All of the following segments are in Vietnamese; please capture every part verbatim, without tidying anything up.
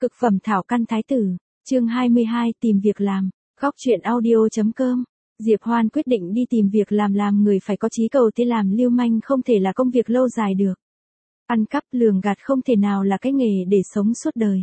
Cực phẩm thảo căn thái tử, chương hai mươi hai tìm việc làm, góc truyện audio.com. Diệp Hoan quyết định đi tìm việc làm làm người phải có chí cầu tiến, làm lưu manh không thể là công việc lâu dài được. Ăn cắp lường gạt không thể nào là cái nghề để sống suốt đời.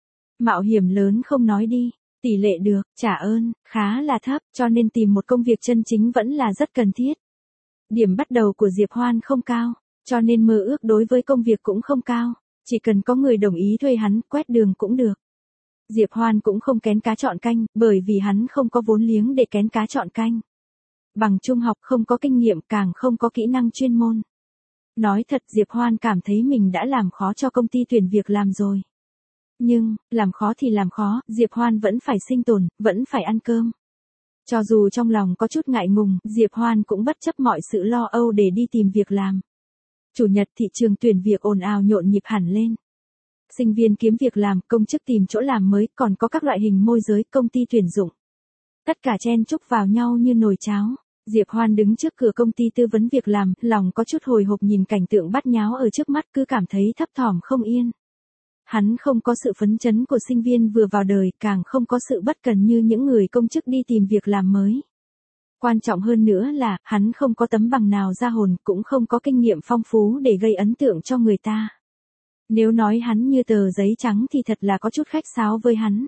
Mạo hiểm lớn không nói đi, tỷ lệ được, trả ơn, khá là thấp, cho nên tìm một công việc chân chính vẫn là rất cần thiết. Điểm bắt đầu của Diệp Hoan không cao, cho nên mơ ước đối với công việc cũng không cao. Chỉ cần có người đồng ý thuê hắn quét đường cũng được. Diệp Hoan cũng không kén cá chọn canh, bởi vì hắn không có vốn liếng để kén cá chọn canh. Bằng trung học không có kinh nghiệm, càng không có kỹ năng chuyên môn. Nói thật, Diệp Hoan cảm thấy mình đã làm khó cho công ty tuyển việc làm rồi. Nhưng, làm khó thì làm khó, Diệp Hoan vẫn phải sinh tồn, vẫn phải ăn cơm. Cho dù trong lòng có chút ngại ngùng, Diệp Hoan cũng bất chấp mọi sự lo âu để đi tìm việc làm. Chủ nhật thị trường tuyển việc ồn ào nhộn nhịp hẳn lên. Sinh viên kiếm việc làm, công chức tìm chỗ làm mới, còn có các loại hình môi giới, công ty tuyển dụng. Tất cả chen chúc vào nhau như nồi cháo. Diệp Hoan đứng trước cửa công ty tư vấn việc làm, lòng có chút hồi hộp nhìn cảnh tượng bát nháo ở trước mắt, cứ cảm thấy thấp thỏm không yên. Hắn không có sự phấn chấn của sinh viên vừa vào đời, càng không có sự bất cần như những người công chức đi tìm việc làm mới. Quan trọng hơn nữa là, hắn không có tấm bằng nào ra hồn, cũng không có kinh nghiệm phong phú để gây ấn tượng cho người ta. Nếu nói hắn như tờ giấy trắng thì thật là có chút khách sáo với hắn.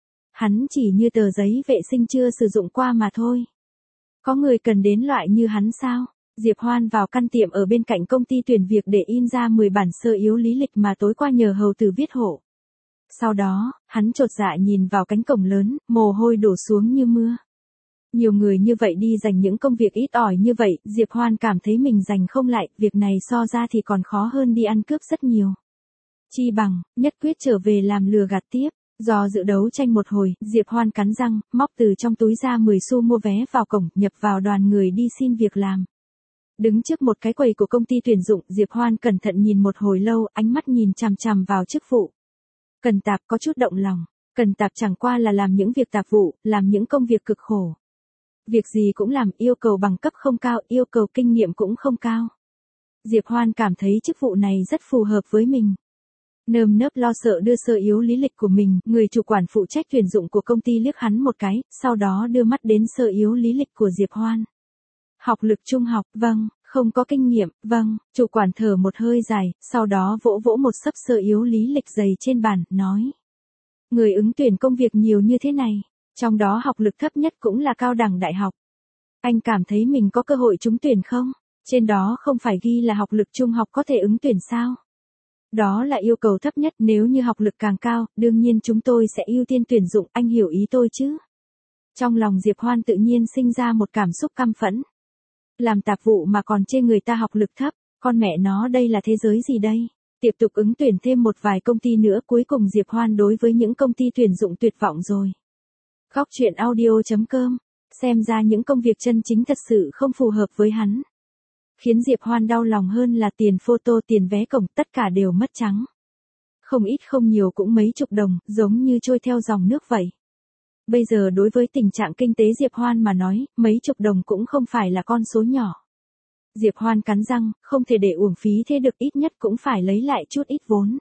Hắn chỉ như tờ giấy vệ sinh chưa sử dụng qua mà thôi. Có người cần đến loại như hắn sao? Diệp Hoan vào căn tiệm ở bên cạnh công ty tuyển việc để in ra mười bản sơ yếu lý lịch mà tối qua nhờ hầu tử viết hộ. Sau đó, hắn chột dạ nhìn vào cánh cổng lớn, mồ hôi đổ xuống như mưa. Nhiều người như vậy đi giành những công việc ít ỏi như vậy, Diệp Hoan cảm thấy mình giành không lại, việc này so ra thì còn khó hơn đi ăn cướp rất nhiều. Chi bằng, nhất quyết trở về làm lừa gạt tiếp. Do dự đấu tranh một hồi, Diệp Hoan cắn răng, móc từ trong túi ra mười xu mua vé vào cổng, nhập vào đoàn người đi xin việc làm. Đứng trước một cái quầy của công ty tuyển dụng, Diệp Hoan cẩn thận nhìn một hồi lâu, ánh mắt nhìn chằm chằm vào chức vụ. Cần Tạp có chút động lòng, Cần Tạp chẳng qua là làm những việc tạp vụ, làm những công việc cực khổ. Việc gì cũng làm, yêu cầu bằng cấp không cao, yêu cầu kinh nghiệm cũng không cao. Diệp Hoan cảm thấy chức vụ này rất phù hợp với mình. Nơm nớp lo sợ đưa sơ yếu lý lịch của mình, người chủ quản phụ trách tuyển dụng của công ty liếc hắn một cái, sau đó đưa mắt đến sơ yếu lý lịch của Diệp Hoan. Học lực trung học, vâng, không có kinh nghiệm, vâng, chủ quản thở một hơi dài, sau đó vỗ vỗ một xấp sơ yếu lý lịch dày trên bàn, nói. Người ứng tuyển công việc nhiều như thế này, trong đó học lực thấp nhất cũng là cao đẳng đại học. Anh cảm thấy mình có cơ hội trúng tuyển không? Trên đó không phải ghi là học lực trung học có thể ứng tuyển sao? Đó là yêu cầu thấp nhất, nếu như học lực càng cao, đương nhiên chúng tôi sẽ ưu tiên tuyển dụng, anh hiểu ý tôi chứ? Trong lòng Diệp Hoan tự nhiên sinh ra một cảm xúc căm phẫn. Làm tạp vụ mà còn chê người ta học lực thấp, con mẹ nó đây là thế giới gì đây? Tiếp tục ứng tuyển thêm một vài công ty nữa, cuối cùng Diệp Hoan đối với những công ty tuyển dụng tuyệt vọng rồi. Góc truyện audio.com, xem ra những công việc chân chính thật sự không phù hợp với hắn. Khiến Diệp Hoan đau lòng hơn là tiền photo, tiền vé cổng, tất cả đều mất trắng. Không ít không nhiều cũng mấy chục đồng, giống như trôi theo dòng nước vậy. Bây giờ đối với tình trạng kinh tế Diệp Hoan mà nói, mấy chục đồng cũng không phải là con số nhỏ. Diệp Hoan cắn răng, không thể để uổng phí thế được, ít nhất cũng phải lấy lại chút ít vốn.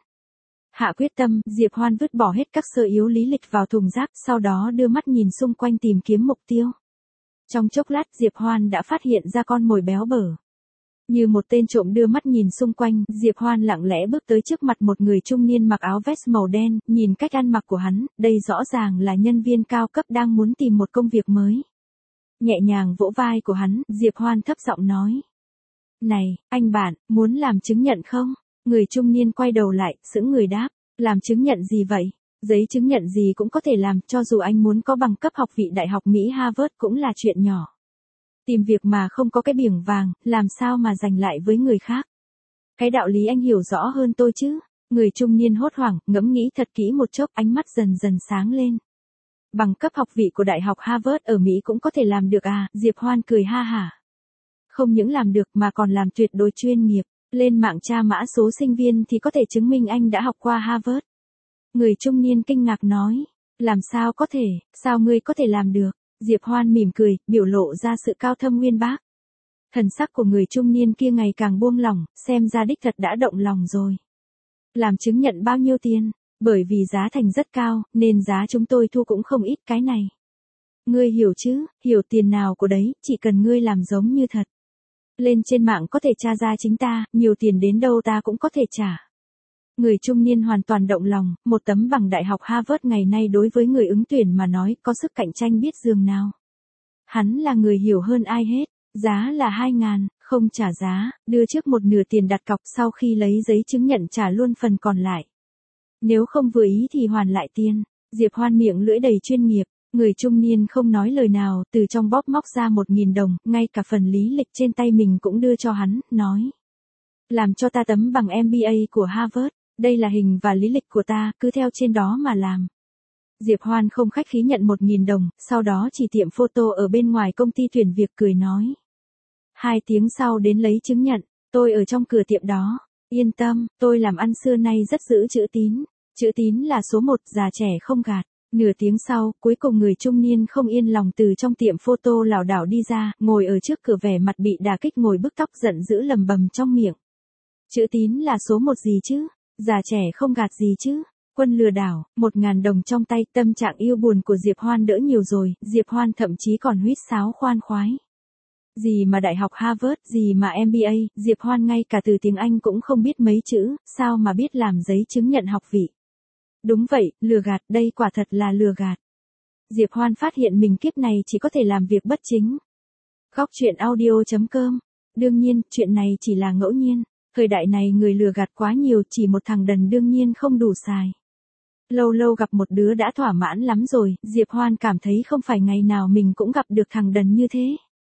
Hạ quyết tâm, Diệp Hoan vứt bỏ hết các sơ yếu lý lịch vào thùng rác, sau đó đưa mắt nhìn xung quanh tìm kiếm mục tiêu. Trong chốc lát Diệp Hoan đã phát hiện ra con mồi béo bở. Như một tên trộm đưa mắt nhìn xung quanh, Diệp Hoan lặng lẽ bước tới trước mặt một người trung niên mặc áo vest màu đen, nhìn cách ăn mặc của hắn, đây rõ ràng là nhân viên cao cấp đang muốn tìm một công việc mới. Nhẹ nhàng vỗ vai của hắn, Diệp Hoan thấp giọng nói. Này, anh bạn, muốn làm chứng nhận không? Người trung niên quay đầu lại, sững người đáp, làm chứng nhận gì vậy? Giấy chứng nhận gì cũng có thể làm, cho dù anh muốn có bằng cấp học vị Đại học Mỹ Harvard cũng là chuyện nhỏ. Tìm việc mà không có cái biển vàng, làm sao mà giành lại với người khác? Cái đạo lý anh hiểu rõ hơn tôi chứ? Người trung niên hốt hoảng, ngẫm nghĩ thật kỹ một chốc, ánh mắt dần dần sáng lên. Bằng cấp học vị của Đại học Harvard ở Mỹ cũng có thể làm được à? Diệp Hoan cười ha hả. Không những làm được mà còn làm tuyệt đối chuyên nghiệp. Lên mạng tra mã số sinh viên thì có thể chứng minh anh đã học qua Harvard. Người trung niên kinh ngạc nói. Làm sao có thể, sao ngươi có thể làm được? Diệp Hoan mỉm cười, biểu lộ ra sự cao thâm uyên bác. Thần sắc của người trung niên kia ngày càng buông lỏng, xem ra đích thật đã động lòng rồi. Làm chứng nhận bao nhiêu tiền? Bởi vì giá thành rất cao, nên giá chúng tôi thu cũng không ít cái này. Ngươi hiểu chứ, hiểu tiền nào của đấy, chỉ cần ngươi làm giống như thật. Lên trên mạng có thể tra ra chính ta, nhiều tiền đến đâu ta cũng có thể trả. Người trung niên hoàn toàn động lòng, một tấm bằng đại học Harvard ngày nay đối với người ứng tuyển mà nói có sức cạnh tranh biết giường nào. Hắn là người hiểu hơn ai hết, giá là hai ngàn, không trả giá, đưa trước một nửa tiền đặt cọc sau khi lấy giấy chứng nhận trả luôn phần còn lại. Nếu không vừa ý thì hoàn lại tiền. Diệp Hoan miệng lưỡi đầy chuyên nghiệp, người trung niên không nói lời nào, từ trong bóp móc ra một nghìn đồng, ngay cả phần lý lịch trên tay mình cũng đưa cho hắn, nói. Làm cho ta tấm bằng em bê a của Harvard, đây là hình và lý lịch của ta, cứ theo trên đó mà làm. Diệp Hoan không khách khí nhận một nghìn đồng, sau đó chỉ tiệm photo ở bên ngoài công ty tuyển việc cười nói. Hai tiếng sau đến lấy chứng nhận, tôi ở trong cửa tiệm đó. Yên tâm, tôi làm ăn xưa nay rất giữ chữ tín. Chữ tín là số một, già trẻ không gạt. Nửa tiếng sau, cuối cùng người trung niên không yên lòng từ trong tiệm photo lảo đảo đi ra, ngồi ở trước cửa vẻ mặt bị đả kích ngồi bứt tóc giận dữ lầm bầm trong miệng. Chữ tín là số một gì chứ? Già trẻ không gạt gì chứ? Quân lừa đảo, một ngàn đồng trong tay, tâm trạng yêu buồn của Diệp Hoan đỡ nhiều rồi, Diệp Hoan thậm chí còn huýt sáo khoan khoái. Gì mà đại học Harvard, gì mà em bê a, Diệp Hoan ngay cả từ tiếng Anh cũng không biết mấy chữ, sao mà biết làm giấy chứng nhận học vị. Đúng vậy, lừa gạt, đây quả thật là lừa gạt. Diệp Hoan phát hiện mình kiếp này chỉ có thể làm việc bất chính. Góc truyện audio chấm com. Đương nhiên, chuyện này chỉ là ngẫu nhiên. Thời đại này người lừa gạt quá nhiều, chỉ một thằng đần đương nhiên không đủ xài. Lâu lâu gặp một đứa đã thỏa mãn lắm rồi, Diệp Hoan cảm thấy không phải ngày nào mình cũng gặp được thằng đần như thế.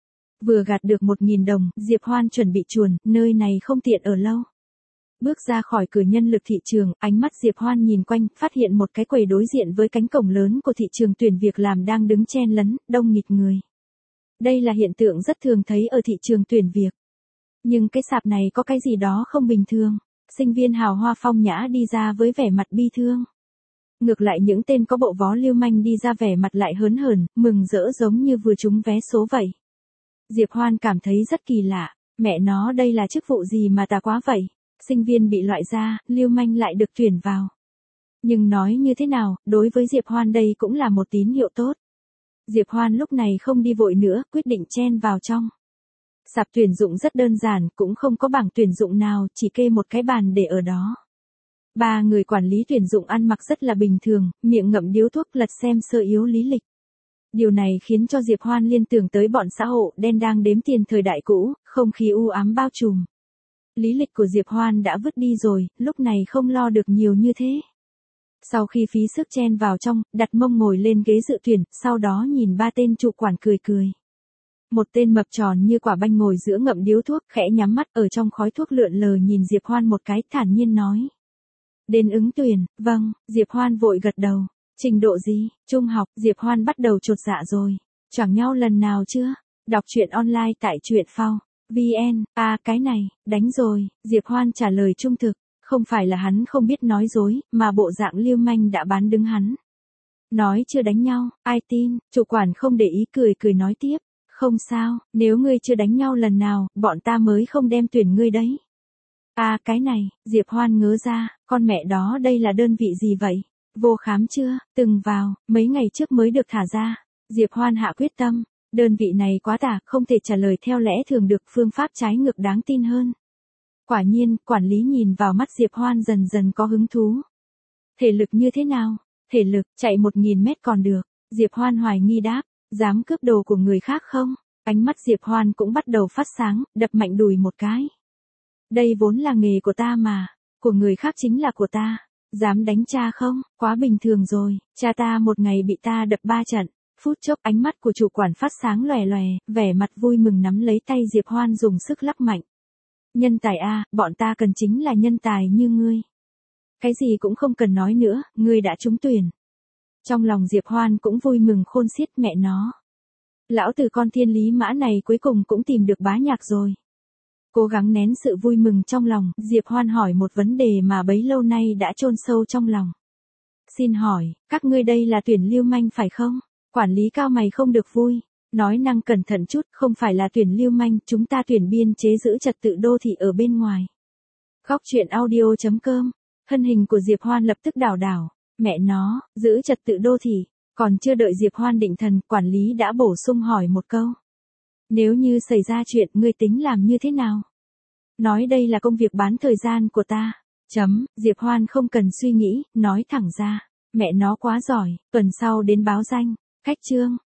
Vừa gạt được một nghìn đồng, Diệp Hoan chuẩn bị chuồn, nơi này không tiện ở lâu. Bước ra khỏi cửa nhân lực thị trường, ánh mắt Diệp Hoan nhìn quanh, phát hiện một cái quầy đối diện với cánh cổng lớn của thị trường tuyển việc làm đang đứng chen lấn, đông nghịt người. Đây là hiện tượng rất thường thấy ở thị trường tuyển việc. Nhưng cái sạp này có cái gì đó không bình thường. Sinh viên hào hoa phong nhã đi ra với vẻ mặt bi thương. Ngược lại những tên có bộ vó lưu manh đi ra vẻ mặt lại hớn hởn, mừng rỡ giống như vừa trúng vé số vậy. Diệp Hoan cảm thấy rất kỳ lạ, mẹ nó đây là chức vụ gì mà tà quá vậy, sinh viên bị loại ra, lưu manh lại được tuyển vào. Nhưng nói như thế nào, đối với Diệp Hoan đây cũng là một tín hiệu tốt. Diệp Hoan lúc này không đi vội nữa, quyết định chen vào trong. Sạp tuyển dụng rất đơn giản, cũng không có bảng tuyển dụng nào, chỉ kê một cái bàn để ở đó. Ba người quản lý tuyển dụng ăn mặc rất là bình thường, miệng ngậm điếu thuốc lật xem sơ yếu lý lịch. Điều này khiến cho Diệp Hoan liên tưởng tới bọn xã hội đen đang đếm tiền thời đại cũ, không khí u ám bao trùm. Lý lịch của Diệp Hoan đã vứt đi rồi, lúc này không lo được nhiều như thế. Sau khi phí sức chen vào trong, đặt mông ngồi lên ghế dự tuyển, sau đó nhìn ba tên chủ quản cười cười. Một tên mập tròn như quả banh ngồi giữa ngậm điếu thuốc, khẽ nhắm mắt ở trong khói thuốc lượn lờ nhìn Diệp Hoan một cái, thản nhiên nói. Đến ứng tuyển, vâng, Diệp Hoan vội gật đầu. Trình độ gì? Trung học, Diệp Hoan bắt đầu chột dạ rồi. Chẳng nhau lần nào chưa? Đọc truyện online tại truyện phao. vn, à cái này, đánh rồi, Diệp Hoan trả lời trung thực. Không phải là hắn không biết nói dối, mà bộ dạng lưu manh đã bán đứng hắn. Nói chưa đánh nhau, ai tin, chủ quản không để ý cười cười nói tiếp. Không sao, nếu ngươi chưa đánh nhau lần nào, bọn ta mới không đem tuyển ngươi đấy. À cái này, Diệp Hoan ngớ ra, con mẹ đó đây là đơn vị gì vậy? Vô khám chưa, từng vào, mấy ngày trước mới được thả ra. Diệp Hoan hạ quyết tâm, đơn vị này quá tà, không thể trả lời theo lẽ thường được, phương pháp trái ngược đáng tin hơn. Quả nhiên, quản lý nhìn vào mắt Diệp Hoan dần dần có hứng thú. Thể lực như thế nào? Thể lực, chạy một nghìn mét còn được. Diệp Hoan hoài nghi đáp, dám cướp đồ của người khác không? Ánh mắt Diệp Hoan cũng bắt đầu phát sáng, đập mạnh đùi một cái. Đây vốn là nghề của ta mà, của người khác chính là của ta. Dám đánh cha không? Quá bình thường rồi, cha ta một ngày bị ta đập ba trận. Phút chốc ánh mắt của chủ quản phát sáng lòe lòe, vẻ mặt vui mừng nắm lấy tay Diệp Hoan dùng sức lắc mạnh. Nhân tài a, bọn ta cần chính là nhân tài như ngươi. Cái gì cũng không cần nói nữa, ngươi đã trúng tuyển. Trong lòng Diệp Hoan cũng vui mừng khôn xiết, mẹ nó. Lão tử con thiên lý mã này cuối cùng cũng tìm được bá nhạc rồi. Cố gắng nén sự vui mừng trong lòng, Diệp Hoan hỏi một vấn đề mà bấy lâu nay đã chôn sâu trong lòng. Xin hỏi, các ngươi đây là tuyển lưu manh phải không? Quản lý cao mày không được vui. Nói năng cẩn thận chút, không phải là tuyển lưu manh, chúng ta tuyển biên chế giữ trật tự đô thị ở bên ngoài. Góc truyện audio chấm com Thân hình của Diệp Hoan lập tức đảo đảo, mẹ nó, giữ trật tự đô thị, còn chưa đợi Diệp Hoan định thần, quản lý đã bổ sung hỏi một câu. Nếu như xảy ra chuyện, ngươi tính làm như thế nào? Nói đây là công việc bán thời gian của ta. Chấm, Diệp Hoan không cần suy nghĩ, nói thẳng ra. Mẹ nó quá giỏi, tuần sau đến báo danh. Khách trương,